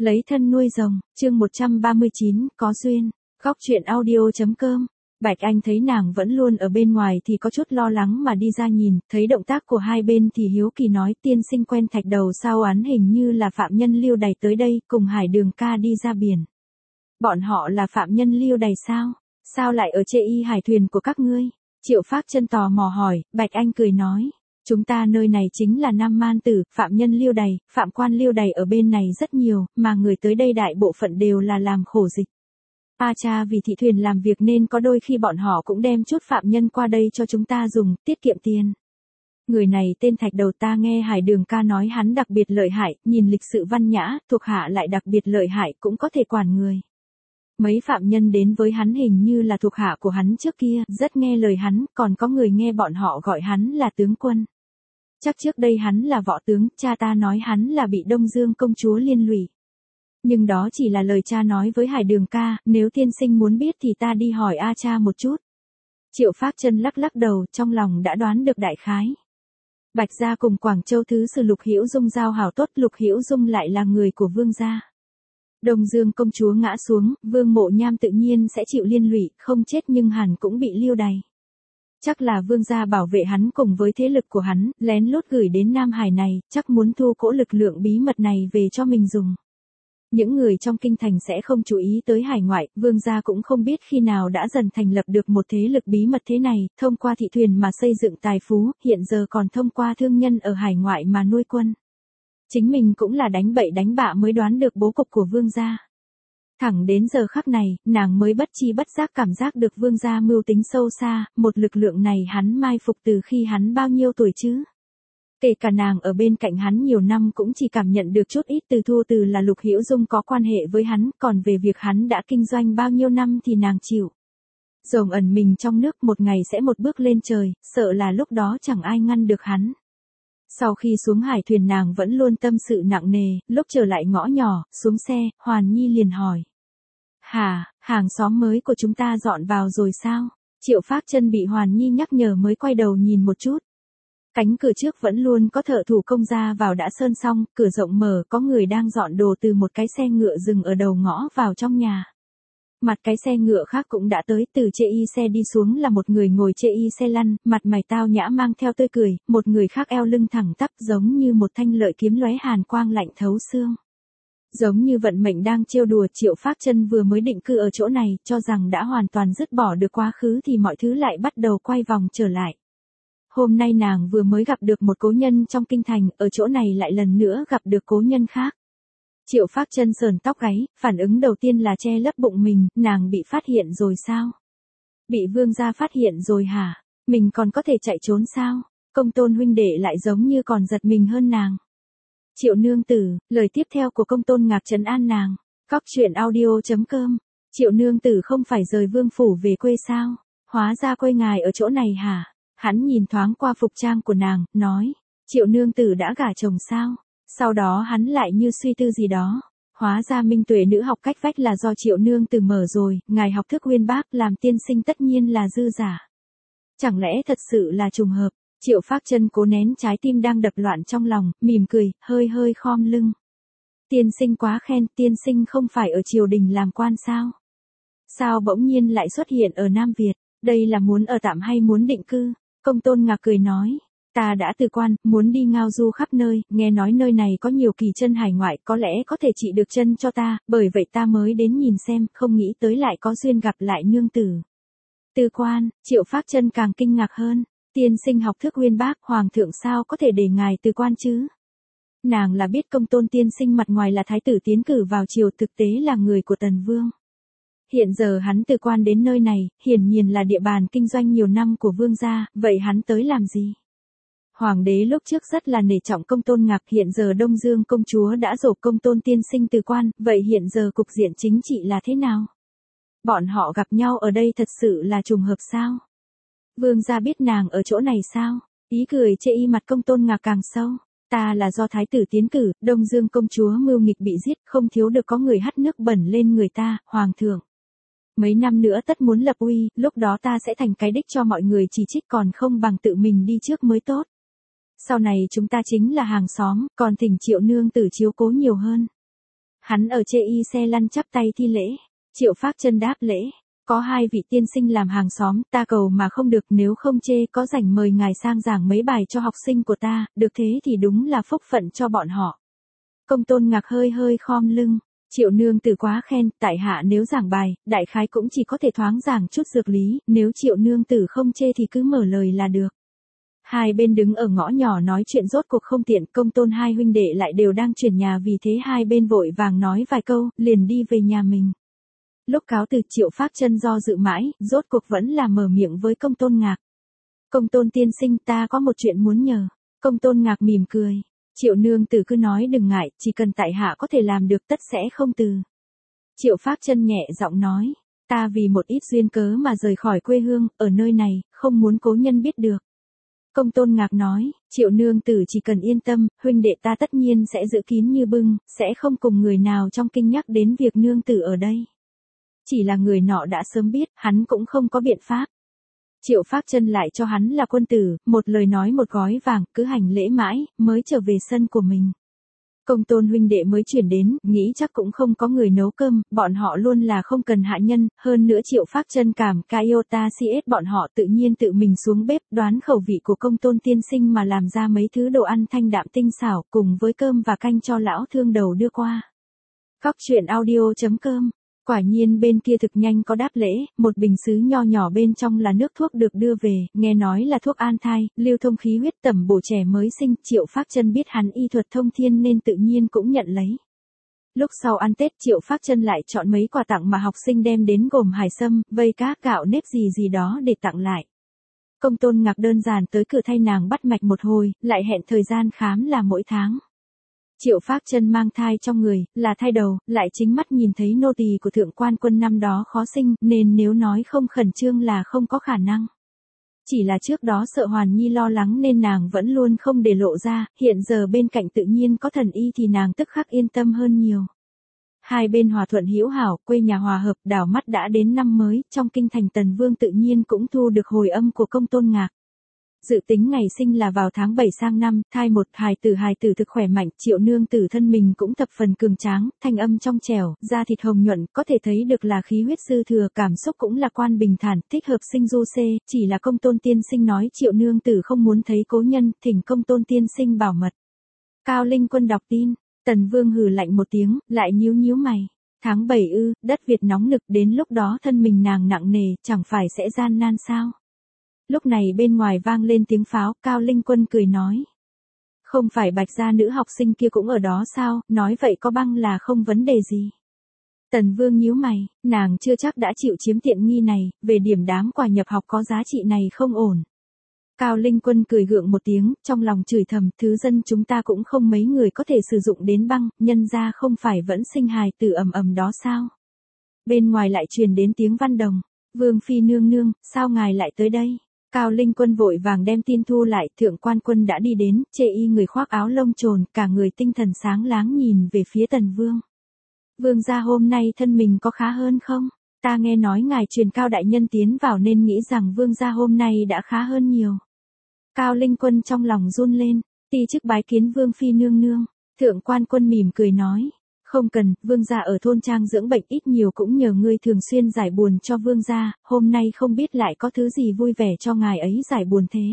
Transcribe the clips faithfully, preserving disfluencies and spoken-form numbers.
Lấy thân nuôi rồng, chương một trăm ba mươi chín, có duyên, góc truyện audio.com. Bạch Anh thấy nàng vẫn luôn ở bên ngoài thì có chút lo lắng mà đi ra nhìn, thấy động tác của hai bên thì hiếu kỳ nói tiên sinh quen thạch đầu sao án hình như là phạm nhân Liêu Đày tới đây, cùng Hải Đường ca đi ra biển. Bọn họ là phạm nhân Liêu Đày sao? Sao lại ở Chê Y hải thuyền của các ngươi? Triệu Phác Chân tò mò hỏi, Bạch Anh cười nói. Chúng ta nơi này chính là Nam Man Tử, phạm nhân Liêu Đày, phạm quan Liêu Đày ở bên này rất nhiều, mà người tới đây đại bộ phận đều là làm khổ dịch. A cha vì thị thuyền làm việc nên có đôi khi bọn họ cũng đem chút phạm nhân qua đây cho chúng ta dùng, tiết kiệm tiền. Người này tên Thạch Đầu, ta nghe Hải Đường ca nói hắn đặc biệt lợi hại, nhìn lịch sự văn nhã, thuộc hạ lại đặc biệt lợi hại, cũng có thể quản người. Mấy phạm nhân đến với hắn hình như là thuộc hạ của hắn trước kia, rất nghe lời hắn, còn có người nghe bọn họ gọi hắn là tướng quân. Chắc trước đây hắn là võ tướng, cha ta nói hắn là bị Đông Dương công chúa liên lụy. Nhưng đó chỉ là lời cha nói với Hải Đường ca, nếu tiên sinh muốn biết thì ta đi hỏi A cha một chút. Triệu Phác Chân lắc lắc đầu, trong lòng đã đoán được đại khái. Bạch gia cùng Quảng Châu thứ sử Lục Hữu Dung giao hảo tốt, Lục Hữu Dung lại là người của Vương gia. Đông Dương công chúa ngã xuống, Vương Mộ Nham tự nhiên sẽ chịu liên lụy, không chết nhưng hẳn cũng bị Liêu Đày. Chắc là Vương gia bảo vệ hắn cùng với thế lực của hắn, lén lút gửi đến Nam Hải này, chắc muốn thu cỗ lực lượng bí mật này về cho mình dùng. Những người trong kinh thành sẽ không chú ý tới hải ngoại, Vương gia cũng không biết khi nào đã dần thành lập được một thế lực bí mật thế này, thông qua thị thuyền mà xây dựng tài phú, hiện giờ còn thông qua thương nhân ở hải ngoại mà nuôi quân. Chính mình cũng là đánh bậy đánh bạ mới đoán được bố cục của Vương gia. Thẳng đến giờ khắc này, nàng mới bất chi bất giác cảm giác được Vương gia mưu tính sâu xa, một lực lượng này hắn mai phục từ khi hắn bao nhiêu tuổi chứ? Kể cả nàng ở bên cạnh hắn nhiều năm cũng chỉ cảm nhận được chút ít từ thu từ là Lục Hữu Dung có quan hệ với hắn, còn về việc hắn đã kinh doanh bao nhiêu năm thì nàng chịu. Rồng ẩn mình trong nước một ngày sẽ một bước lên trời, sợ là lúc đó chẳng ai ngăn được hắn. Sau khi xuống hải thuyền nàng vẫn luôn tâm sự nặng nề, lúc trở lại ngõ nhỏ, xuống xe, Hoàn Nhi liền hỏi. Hả, hàng xóm mới của chúng ta dọn vào rồi sao? Triệu Phác Chân bị Hoàn Nhi nhắc nhở mới quay đầu nhìn một chút. Cánh cửa trước vẫn luôn có thợ thủ công ra vào đã sơn xong, cửa rộng mở, có người đang dọn đồ từ một cái xe ngựa dừng ở đầu ngõ vào trong nhà. Mặt cái xe ngựa khác cũng đã tới, từ Chê Y xe đi xuống là một người ngồi Chê Y xe lăn, mặt mày tao nhã mang theo tươi cười, một người khác eo lưng thẳng tắp giống như một thanh lợi kiếm lóe hàn quang lạnh thấu xương. Giống như vận mệnh đang trêu đùa, Triệu Phác Chân vừa mới định cư ở chỗ này, cho rằng đã hoàn toàn dứt bỏ được quá khứ thì mọi thứ lại bắt đầu quay vòng trở lại. Hôm nay nàng vừa mới gặp được một cố nhân trong kinh thành, ở chỗ này lại lần nữa gặp được cố nhân khác. Triệu Phác Chân sờn tóc gáy, phản ứng đầu tiên là che lấp bụng mình, nàng bị phát hiện rồi sao? Bị Vương gia phát hiện rồi hả? Mình còn có thể chạy trốn sao? Công Tôn huynh đệ lại giống như còn giật mình hơn nàng. Triệu nương tử, lời tiếp theo của Công Tôn Ngạc trấn an nàng. Góc truyện audio.com. Triệu nương tử không phải rời vương phủ về quê sao? Hóa ra quê ngài ở chỗ này hả? Hắn nhìn thoáng qua phục trang của nàng, nói. Triệu nương tử đã gả chồng sao? Sau đó hắn lại như suy tư gì đó. Hóa ra Minh Tuệ nữ học cách vách là do Triệu nương tử mở rồi, ngài học thức uyên bác làm tiên sinh tất nhiên là dư giả. Chẳng lẽ thật sự là trùng hợp? Triệu Phác Chân cố nén trái tim đang đập loạn trong lòng, mỉm cười, hơi hơi khom lưng. Tiên sinh quá khen, tiên sinh không phải ở triều đình làm quan sao? Sao bỗng nhiên lại xuất hiện ở Nam Việt, đây là muốn ở tạm hay muốn định cư? Công Tôn Ngạc cười nói, ta đã từ quan, muốn đi ngao du khắp nơi, nghe nói nơi này có nhiều kỳ chân hải ngoại, có lẽ có thể trị được chân cho ta, bởi vậy ta mới đến nhìn xem, không nghĩ tới lại có duyên gặp lại nương tử. Từ quan, Triệu Phác Chân càng kinh ngạc hơn, tiên sinh học thức uyên bác, hoàng thượng sao có thể để ngài từ quan chứ? Nàng là biết Công Tôn tiên sinh mặt ngoài là thái tử tiến cử vào triều, thực tế là người của Tần Vương. Hiện giờ hắn từ quan đến nơi này, hiển nhiên là địa bàn kinh doanh nhiều năm của Vương gia, vậy hắn tới làm gì? Hoàng đế lúc trước rất là nể trọng Công Tôn Ngạc, hiện giờ Đông Dương công chúa đã dỗ Công Tôn tiên sinh từ quan, vậy hiện giờ cục diện chính trị là thế nào? Bọn họ gặp nhau ở đây thật sự là trùng hợp sao? Vương gia biết nàng ở chỗ này sao? Ý cười chê y mặt Công Tôn Ngạc càng sâu. Ta là do thái tử tiến cử, Đông Dương công chúa mưu nghịch bị giết, không thiếu được có người hắt nước bẩn lên người ta, hoàng thượng. Mấy năm nữa tất muốn lập uy, lúc đó ta sẽ thành cái đích cho mọi người chỉ trích, còn không bằng tự mình đi trước mới tốt. Sau này chúng ta chính là hàng xóm, còn thỉnh Triệu nương tử chiếu cố nhiều hơn. Hắn ở chê y xe lăn chắp tay thi lễ. Triệu Phác Chân đáp lễ. Có hai vị tiên sinh làm hàng xóm, ta cầu mà không được, nếu không chê có rảnh mời ngài sang giảng mấy bài cho học sinh của ta, được thế thì đúng là phúc phận cho bọn họ. Công Tôn Ngạc hơi hơi khom lưng. Triệu nương tử quá khen, tại hạ nếu giảng bài, đại khái cũng chỉ có thể thoáng giảng chút dược lý, nếu triệu nương tử không chê thì cứ mở lời là được. Hai bên đứng ở ngõ nhỏ nói chuyện rốt cuộc không tiện, Công Tôn hai huynh đệ lại đều đang chuyển nhà, vì thế hai bên vội vàng nói vài câu, liền đi về nhà mình. Lúc cáo từ, Triệu Phác Chân do dự mãi, rốt cuộc vẫn là mở miệng với Công Tôn Ngạc. Công Tôn tiên sinh, ta có một chuyện muốn nhờ. Công Tôn Ngạc mỉm cười. Triệu nương tử cứ nói đừng ngại, chỉ cần tại hạ có thể làm được tất sẽ không từ. Triệu Phác Chân nhẹ giọng nói, ta vì một ít duyên cớ mà rời khỏi quê hương, ở nơi này, không muốn cố nhân biết được. Công Tôn Ngạc nói, Triệu nương tử chỉ cần yên tâm, huynh đệ ta tất nhiên sẽ giữ kín như bưng, sẽ không cùng người nào trong kinh nhắc đến việc nương tử ở đây. Chỉ là người nọ đã sớm biết, hắn cũng không có biện pháp. Triệu Phác Chân lại cho hắn là quân tử, một lời nói một gói vàng, cứ hành lễ mãi, mới trở về sân của mình. Công Tôn huynh đệ mới chuyển đến, nghĩ chắc cũng không có người nấu cơm, bọn họ luôn là không cần hạ nhân, hơn nữa Triệu Phác Chân cảm Kaiota siết bọn họ tự nhiên tự mình xuống bếp, đoán khẩu vị của Công Tôn tiên sinh mà làm ra mấy thứ đồ ăn thanh đạm tinh xảo, cùng với cơm và canh cho lão thương đầu đưa qua. Góc truyện audio chấm com. Quả nhiên bên kia thực nhanh có đáp lễ, một bình sứ nho nhỏ bên trong là nước thuốc được đưa về, nghe nói là thuốc an thai, lưu thông khí huyết, tẩm bổ trẻ mới sinh. Triệu Phác Chân biết hắn y thuật thông thiên nên tự nhiên cũng nhận lấy. Lúc sau ăn Tết, Triệu Phác Chân lại chọn mấy quà tặng mà học sinh đem đến, gồm hải sâm, vây cá, gạo nếp gì gì đó để tặng lại. Công Tôn Ngạc đơn giản tới cửa thay nàng bắt mạch một hồi, lại hẹn thời gian khám là mỗi tháng. Triệu Phác Chân mang thai trong người, là thai đầu, lại chính mắt nhìn thấy nô tỳ của Thượng Quan Quân năm đó khó sinh, nên nếu nói không khẩn trương là không có khả năng. Chỉ là trước đó sợ Hoàn Nhi lo lắng nên nàng vẫn luôn không để lộ ra, hiện giờ bên cạnh tự nhiên có thần y thì nàng tức khắc yên tâm hơn nhiều. Hai bên hòa thuận hữu hảo, quê nhà hòa hợp, đảo mắt đã đến năm mới, trong kinh thành Tần Vương tự nhiên cũng thu được hồi âm của Công Tôn Ngạc. Dự tính ngày sinh là vào tháng bảy sang năm, thai một, hài tử hài tử thực khỏe mạnh, Triệu nương tử thân mình cũng thập phần cường tráng, thanh âm trong trẻo, da thịt hồng nhuận, có thể thấy được là khí huyết dư thừa, cảm xúc cũng lạc quan bình thản, thích hợp sinh du xê, chỉ là Công Tôn tiên sinh nói Triệu nương tử không muốn thấy cố nhân, thỉnh Công Tôn tiên sinh bảo mật. Cao Linh Quân đọc tin, Tần Vương hừ lạnh một tiếng, lại nhíu nhíu mày. Tháng bảy ư, đất Việt nóng nực, đến lúc đó thân mình nàng nặng nề, chẳng phải sẽ gian nan sao? Lúc này bên ngoài vang lên tiếng pháo, Cao Linh Quân cười nói. Không phải Bạch gia nữ học sinh kia cũng ở đó sao, nói vậy có băng là không vấn đề gì. Tần Vương nhíu mày, nàng chưa chắc đã chịu chiếm tiện nghi này, về điểm đám quà nhập học có giá trị này không ổn. Cao Linh Quân cười gượng một tiếng, trong lòng chửi thầm, thứ dân chúng ta cũng không mấy người có thể sử dụng đến băng, nhân ra không phải vẫn sinh hài tử ầm ầm đó sao. Bên ngoài lại truyền đến tiếng Văn Đồng, Vương phi nương nương, sao ngài lại tới đây? Cao Linh Quân vội vàng đem tin thu lại, Thượng Quan Quân đã đi đến, chê y người khoác áo lông trồn, cả người tinh thần sáng láng nhìn về phía Tần Vương. Vương gia hôm nay thân mình có khá hơn không? Ta nghe nói ngài truyền Cao đại nhân tiến vào nên nghĩ rằng Vương gia hôm nay đã khá hơn nhiều. Cao Linh Quân trong lòng run lên, ti chức bái kiến Vương phi nương nương. Thượng Quan Quân mỉm cười nói. Không cần, Vương gia ở thôn trang dưỡng bệnh, ít nhiều cũng nhờ ngươi thường xuyên giải buồn cho Vương gia, hôm nay không biết lại có thứ gì vui vẻ cho ngài ấy giải buồn thế.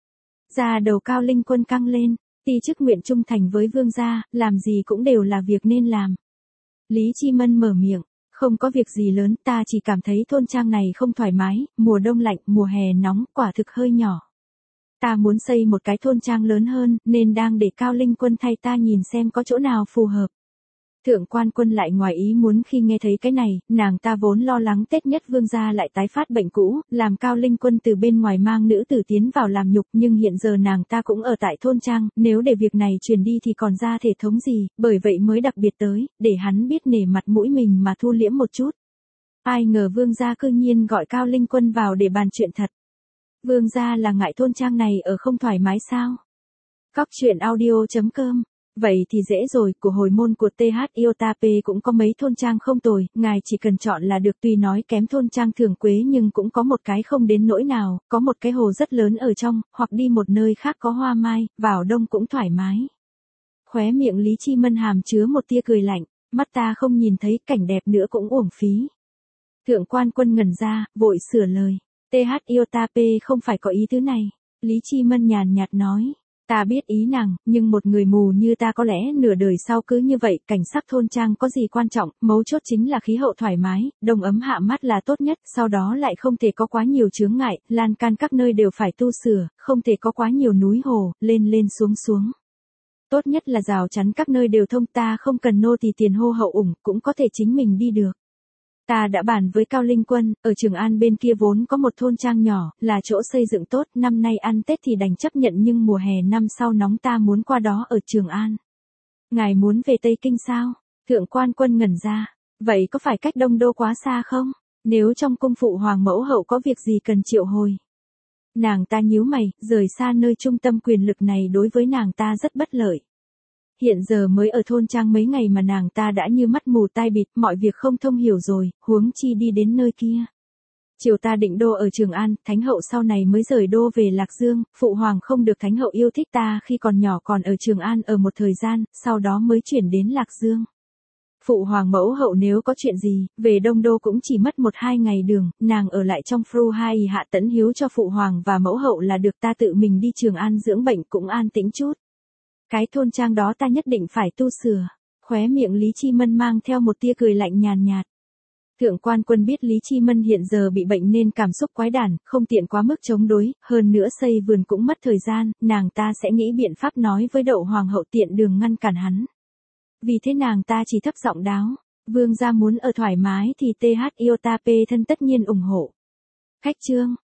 Da đầu Cao Linh Quân căng lên, ti chức nguyện trung thành với Vương gia, làm gì cũng đều là việc nên làm. Lý Chi Mân mở miệng, không có việc gì lớn, ta chỉ cảm thấy thôn trang này không thoải mái, mùa đông lạnh, mùa hè nóng, quả thực hơi nhỏ. Ta muốn xây một cái thôn trang lớn hơn, nên đang để Cao Linh Quân thay ta nhìn xem có chỗ nào phù hợp. Thượng Quan Quân lại ngoài ý muốn khi nghe thấy cái này, nàng ta vốn lo lắng Tết nhất Vương gia lại tái phát bệnh cũ, làm Cao Linh Quân từ bên ngoài mang nữ tử tiến vào làm nhục, nhưng hiện giờ nàng ta cũng ở tại thôn trang, nếu để việc này truyền đi thì còn ra thể thống gì, bởi vậy mới đặc biệt tới, để hắn biết nể mặt mũi mình mà thu liễm một chút. Ai ngờ Vương gia cư nhiên gọi Cao Linh Quân vào để bàn chuyện thật. Vương gia là ngại thôn trang này ở không thoải mái sao? Góc truyện audio chấm com. Vậy thì dễ rồi, của hồi môn của tê hát Iota P cũng có mấy thôn trang không tồi, ngài chỉ cần chọn là được, tuy nói kém thôn trang Thường Quế nhưng cũng có một cái không đến nỗi nào, có một cái hồ rất lớn ở trong, hoặc đi một nơi khác có hoa mai, vào đông cũng thoải mái. Khóe miệng Lý Chi Mân hàm chứa một tia cười lạnh, mắt ta không nhìn thấy cảnh đẹp nữa cũng uổng phí. Thượng quan Quân ngẩn ra, vội sửa lời. tê hát Iotap không phải có ý thứ này. Lý Chi Mân nhàn nhạt nói. Ta biết ý nàng, nhưng một người mù như ta có lẽ nửa đời sau cứ như vậy, cảnh sắc thôn trang có gì quan trọng, mấu chốt chính là khí hậu thoải mái, đông ấm hạ mát là tốt nhất, sau đó lại không thể có quá nhiều chướng ngại, lan can các nơi đều phải tu sửa, không thể có quá nhiều núi hồ, lên lên xuống xuống. Tốt nhất là rào chắn các nơi đều thông, ta không cần nô tỳ tiền hô hậu ủng, cũng có thể chính mình đi được. Ta đã bàn với Cao Linh Quân, ở Trường An bên kia vốn có một thôn trang nhỏ, là chỗ xây dựng tốt, năm nay ăn Tết thì đành chấp nhận nhưng mùa hè năm sau nóng ta muốn qua đó ở Trường An. Ngài muốn về Tây Kinh sao? Thượng quan Quân ngẩn ra. Vậy có phải cách Đông Đô quá xa không? Nếu trong cung phụ hoàng mẫu hậu có việc gì cần triệu hồi? Nàng ta nhíu mày, rời xa nơi trung tâm quyền lực này đối với nàng ta rất bất lợi. Hiện giờ mới ở thôn trang mấy ngày mà nàng ta đã như mắt mù tai bịt, mọi việc không thông hiểu rồi, huống chi đi đến nơi kia. Chiều ta định đô ở Trường An, Thánh hậu sau này mới rời đô về Lạc Dương, phụ hoàng không được Thánh hậu yêu thích ta khi còn nhỏ còn ở Trường An ở một thời gian, sau đó mới chuyển đến Lạc Dương. Phụ hoàng mẫu hậu nếu có chuyện gì, về Đông Đô cũng chỉ mất một hai ngày đường, nàng ở lại trong Phu Hai hạ tẫn hiếu cho phụ hoàng và mẫu hậu là được, ta tự mình đi Trường An dưỡng bệnh cũng an tĩnh chút. Cái thôn trang đó ta nhất định phải tu sửa. Khóe miệng Lý Chi Mân mang theo một tia cười lạnh nhàn nhạt. Thượng quan Quân biết Lý Chi Mân hiện giờ bị bệnh nên cảm xúc quái đản, không tiện quá mức chống đối, hơn nữa xây vườn cũng mất thời gian, nàng ta sẽ nghĩ biện pháp nói với Đậu hoàng hậu tiện đường ngăn cản hắn. Vì thế nàng ta chỉ thấp giọng đáo, vương gia muốn ở thoải mái thì tê hát Iotap thân tất nhiên ủng hộ. Khách chương